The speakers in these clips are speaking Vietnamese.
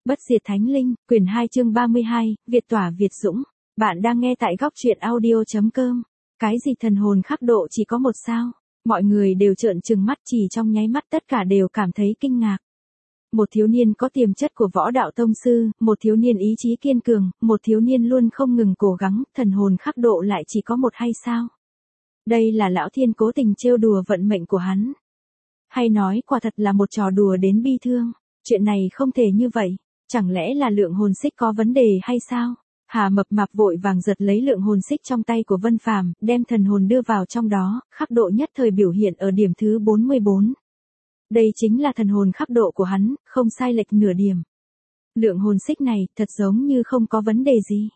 Bất diệt thánh linh, quyển 2 chương 32, Việt tỏa Việt dũng. Bạn đang nghe tại góc truyện audio.com. Cái gì thần hồn khắc độ chỉ có một sao? Mọi người đều trợn trừng mắt, chỉ trong nháy mắt tất cả đều cảm thấy kinh ngạc. Một thiếu niên có tiềm chất của võ đạo tông sư, một thiếu niên ý chí kiên cường, một thiếu niên luôn không ngừng cố gắng, thần hồn khắc độ lại chỉ có một hay sao? Đây là lão thiên cố tình trêu đùa vận mệnh của hắn. Hay nói quả thật là một trò đùa đến bi thương. Chuyện này không thể như vậy. Chẳng lẽ là lượng hồn xích có vấn đề hay sao? Hà Mập Mạp vội vàng giật lấy lượng hồn xích trong tay của Vân Phàm, đem thần hồn đưa vào trong đó, khắc độ nhất thời biểu hiện ở điểm thứ 44. Đây chính là thần hồn khắc độ của hắn, không sai lệch nửa điểm. Lượng hồn xích này thật giống như không có vấn đề gì.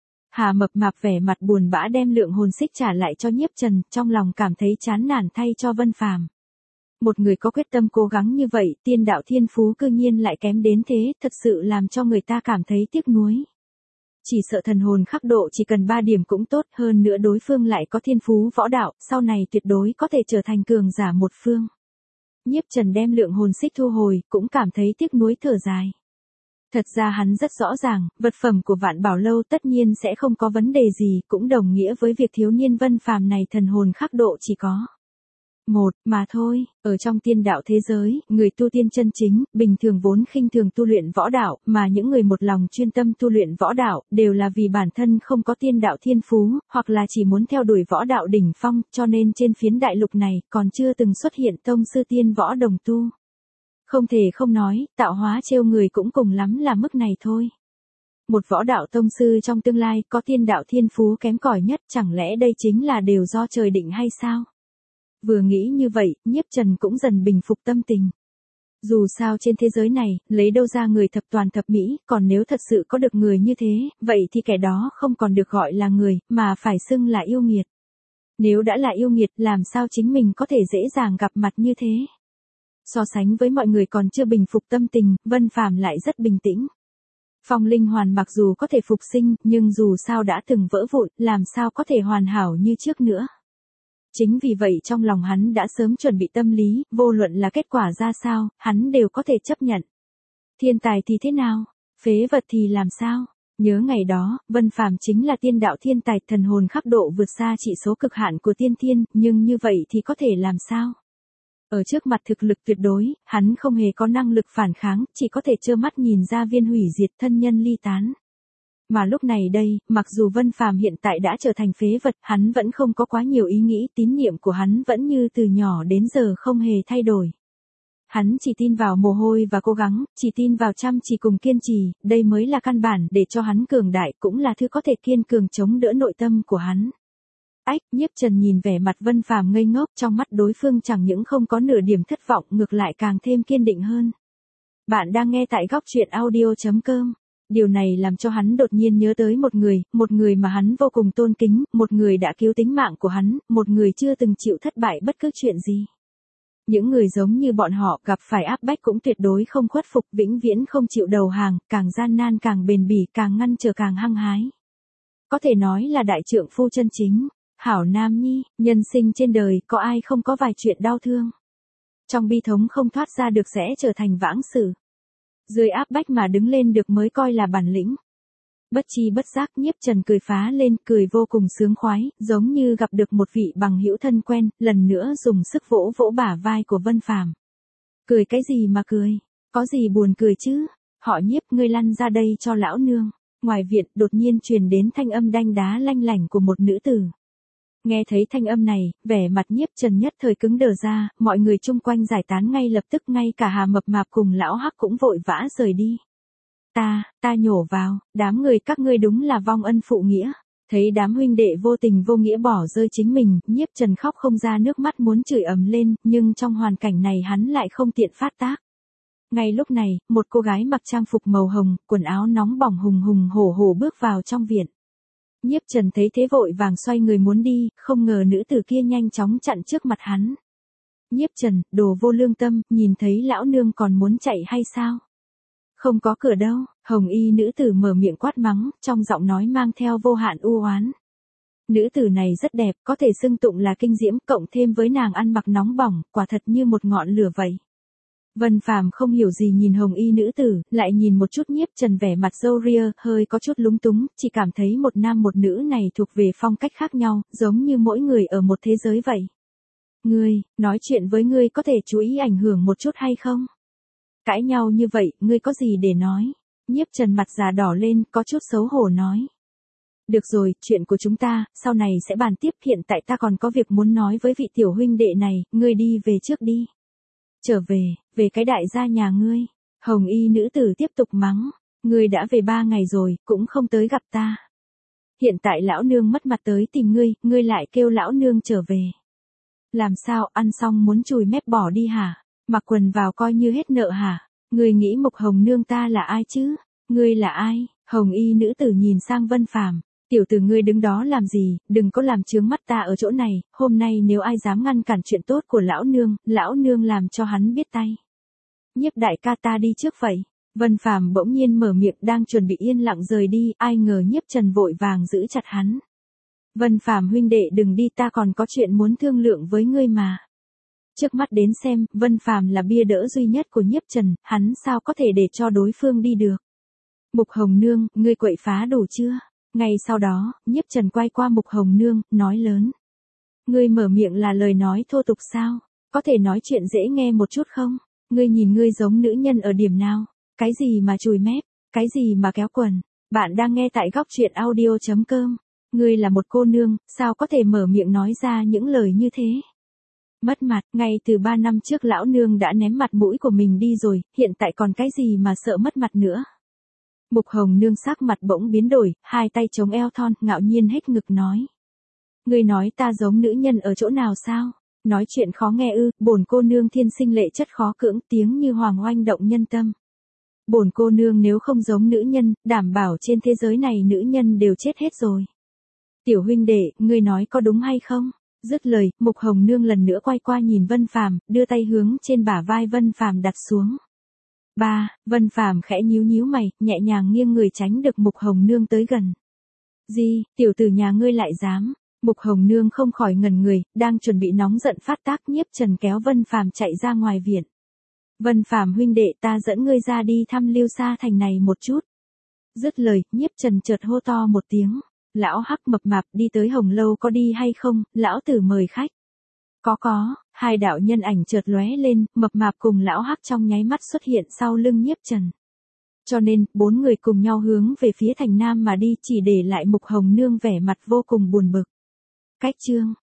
Hà Mập Mạp vẻ mặt buồn bã đem lượng hồn xích trả lại cho Nhiếp Trần, trong lòng cảm thấy chán nản thay cho Vân Phàm. Một người có quyết tâm cố gắng như vậy, tiên đạo thiên phú cư nhiên lại kém đến thế, thật sự làm cho người ta cảm thấy tiếc nuối. Chỉ sợ thần hồn khắc độ chỉ cần 3 điểm cũng tốt, hơn nữa đối phương lại có thiên phú võ đạo, sau này tuyệt đối có thể trở thành cường giả một phương. Nhiếp Trần đem lượng hồn xích thu hồi, cũng cảm thấy tiếc nuối thở dài. Thật ra hắn rất rõ ràng, vật phẩm của Vạn Bảo Lâu tất nhiên sẽ không có vấn đề gì, cũng đồng nghĩa với việc thiếu niên Vân Phàm này thần hồn khắc độ chỉ có một mà thôi. Ở trong tiên đạo thế giới, người tu tiên chân chính, bình thường vốn khinh thường tu luyện võ đạo, mà những người một lòng chuyên tâm tu luyện võ đạo, đều là vì bản thân không có tiên đạo thiên phú, hoặc là chỉ muốn theo đuổi võ đạo đỉnh phong, cho nên trên phiến đại lục này, còn chưa từng xuất hiện tông sư tiên võ đồng tu. Không thể không nói, tạo hóa trêu người cũng cùng lắm là mức này thôi. Một võ đạo tông sư trong tương lai, có tiên đạo thiên phú kém cỏi nhất, chẳng lẽ đây chính là đều do trời định hay sao? Vừa nghĩ như vậy, Nhiếp Trần cũng dần bình phục tâm tình. Dù sao trên thế giới này, lấy đâu ra người thập toàn thập mỹ, còn nếu thật sự có được người như thế, vậy thì kẻ đó không còn được gọi là người, mà phải xưng là yêu nghiệt. Nếu đã là yêu nghiệt, làm sao chính mình có thể dễ dàng gặp mặt như thế? So sánh với mọi người còn chưa bình phục tâm tình, Vân Phàm lại rất bình tĩnh. Phong linh hoàn mặc dù có thể phục sinh, nhưng dù sao đã từng vỡ vụn, làm sao có thể hoàn hảo như trước nữa. Chính vì vậy trong lòng hắn đã sớm chuẩn bị tâm lý, vô luận là kết quả ra sao, hắn đều có thể chấp nhận. Thiên tài thì thế nào? Phế vật thì làm sao? Nhớ ngày đó, Vân Phàm chính là tiên đạo thiên tài, thần hồn khắc độ vượt xa chỉ số cực hạn của tiên thiên, nhưng như vậy thì có thể làm sao? Ở trước mặt thực lực tuyệt đối, hắn không hề có năng lực phản kháng, chỉ có thể trơ mắt nhìn ra viên hủy diệt thân nhân ly tán. Mà lúc này đây, mặc dù Vân Phàm hiện tại đã trở thành phế vật, hắn vẫn không có quá nhiều ý nghĩ, tín niệm của hắn vẫn như từ nhỏ đến giờ không hề thay đổi. Hắn chỉ tin vào mồ hôi và cố gắng, chỉ tin vào chăm chỉ cùng kiên trì, đây mới là căn bản để cho hắn cường đại, cũng là thứ có thể kiên cường chống đỡ nội tâm của hắn. Ách, Nhiếp Trần nhìn vẻ mặt Vân Phàm ngây ngốc, trong mắt đối phương chẳng những không có nửa điểm thất vọng, ngược lại càng thêm kiên định hơn. Bạn đang nghe tại góc truyện audio.com. Điều này làm cho hắn đột nhiên nhớ tới một người mà hắn vô cùng tôn kính, một người đã cứu tính mạng của hắn, một người chưa từng chịu thất bại bất cứ chuyện gì. Những người giống như bọn họ gặp phải áp bách cũng tuyệt đối không khuất phục, vĩnh viễn không chịu đầu hàng, càng gian nan càng bền bỉ, càng ngăn trở càng hăng hái. Có thể nói là đại trượng phu chân chính. Hảo Nam Nhi, nhân sinh trên đời có ai không có vài chuyện đau thương. Trong bi thống không thoát ra được sẽ trở thành vãng sử. Dưới áp bách mà đứng lên được mới coi là bản lĩnh. Bất chi bất giác Nhiếp Trần cười phá lên, cười vô cùng sướng khoái, giống như gặp được một vị bằng hữu thân quen, lần nữa dùng sức vỗ vỗ bả vai của Vân Phàm. Cười cái gì mà cười, có gì buồn cười chứ, họ Nhiếp ngươi lăn ra đây cho lão nương. Ngoài viện đột nhiên truyền đến thanh âm đanh đá lanh lảnh của một nữ tử. Nghe thấy thanh âm này, vẻ mặt Nhiếp Trần nhất thời cứng đờ ra, mọi người chung quanh giải tán ngay lập tức, ngay cả Hà Mập Mạp cùng lão Hắc cũng vội vã rời đi. Ta nhổ vào, đám người các ngươi đúng là vong ân phụ nghĩa. Thấy đám huynh đệ vô tình vô nghĩa bỏ rơi chính mình, Nhiếp Trần khóc không ra nước mắt muốn chửi ầm lên, nhưng trong hoàn cảnh này hắn lại không tiện phát tác. Ngay lúc này, một cô gái mặc trang phục màu hồng, quần áo nóng bỏng hùng hùng hổ hổ bước vào trong viện. Nhiếp Trần thấy thế vội vàng xoay người muốn đi, không ngờ nữ tử kia nhanh chóng chặn trước mặt hắn. Nhiếp Trần, đồ vô lương tâm, nhìn thấy lão nương còn muốn chạy hay sao? Không có cửa đâu, hồng y nữ tử mở miệng quát mắng, trong giọng nói mang theo vô hạn u oán. Nữ tử này rất đẹp, có thể xưng tụng là kinh diễm, cộng thêm với nàng ăn mặc nóng bỏng, quả thật như một ngọn lửa vậy. Vân Phàm không hiểu gì nhìn hồng y nữ tử, lại nhìn một chút Nhiếp Trần vẻ mặt râu ria, hơi có chút lúng túng, chỉ cảm thấy một nam một nữ này thuộc về phong cách khác nhau, giống như mỗi người ở một thế giới vậy. Ngươi, nói chuyện với ngươi có thể chú ý ảnh hưởng một chút hay không? Cãi nhau như vậy, ngươi có gì để nói? Nhiếp Trần mặt già đỏ lên, có chút xấu hổ nói. Được rồi, chuyện của chúng ta, sau này sẽ bàn tiếp, hiện tại ta còn có việc muốn nói với vị tiểu huynh đệ này, ngươi đi về trước đi. Trở về cái đại gia nhà ngươi. Hồng y nữ tử tiếp tục mắng, ngươi đã về 3 ngày rồi, cũng không tới gặp ta. Hiện tại lão nương mất mặt tới tìm ngươi lại kêu lão nương trở về. Làm sao, ăn xong muốn chùi mép bỏ đi hả? Mặc quần vào coi như hết nợ hả? Ngươi nghĩ Mục Hồng nương ta là ai chứ? Ngươi là ai? Hồng y nữ tử nhìn sang Vân Phàm, tiểu tử ngươi đứng đó làm gì, đừng có làm chướng mắt ta ở chỗ này, hôm nay nếu ai dám ngăn cản chuyện tốt của lão nương làm cho hắn biết tay. Nhiếp đại ca ta đi trước vậy. Vân Phàm bỗng nhiên mở miệng đang chuẩn bị yên lặng rời đi, ai ngờ Nhiếp Trần vội vàng giữ chặt hắn. Vân Phàm huynh đệ đừng đi, ta còn có chuyện muốn thương lượng với ngươi mà. Trước mắt đến xem, Vân Phàm là bia đỡ duy nhất của Nhiếp Trần, hắn sao có thể để cho đối phương đi được. Mục Hồng nương, ngươi quậy phá đủ chưa? Ngay sau đó, Nhiếp Trần quay qua Mục Hồng nương, nói lớn. Ngươi mở miệng là lời nói thô tục sao? Có thể nói chuyện dễ nghe một chút không? Ngươi nhìn ngươi giống nữ nhân ở điểm nào? Cái gì mà chùi mép? Cái gì mà kéo quần? Bạn đang nghe tại góc truyện audio.com. Ngươi là một cô nương, sao có thể mở miệng nói ra những lời như thế? Mất mặt, ngay từ 3 năm trước lão nương đã ném mặt mũi của mình đi rồi, hiện tại còn cái gì mà sợ mất mặt nữa? Mục Hồng nương sắc mặt bỗng biến đổi, hai tay chống eo thon, ngạo nhiên hết ngực nói. Ngươi nói ta giống nữ nhân ở chỗ nào sao? Nói chuyện khó nghe ư? Bổn cô nương thiên sinh lệ chất khó cưỡng, tiếng như hoàng oanh động nhân tâm. Bổn cô nương nếu không giống nữ nhân, đảm bảo trên thế giới này nữ nhân đều chết hết rồi. Tiểu huynh đệ, ngươi nói có đúng hay không? Dứt lời, Mục Hồng nương lần nữa quay qua nhìn Vân Phàm, đưa tay hướng trên bả vai Vân Phàm đặt xuống. Vân Phàm khẽ nhíu mày, nhẹ nhàng nghiêng người tránh được Mục Hồng nương tới gần. Gì, tiểu tử nhà ngươi lại dám? Mục Hồng nương không khỏi ngẩn người, đang chuẩn bị nóng giận phát tác, Nhiếp Trần kéo Vân Phàm chạy ra ngoài viện. Vân Phàm huynh đệ, ta dẫn ngươi ra đi thăm Lưu Sa thành này một chút. Dứt lời, Nhiếp Trần chợt hô to một tiếng. Lão Hắc mập mạp, đi tới Hồng Lâu có đi hay không? Lão tử mời khách. Có, hai đạo nhân ảnh chợt lóe lên, mập mạp cùng lão Hắc trong nháy mắt xuất hiện sau lưng Nhiếp Trần. Cho nên, 4 người cùng nhau hướng về phía thành nam mà đi, chỉ để lại Mục Hồng nương vẻ mặt vô cùng buồn bực. Cách chương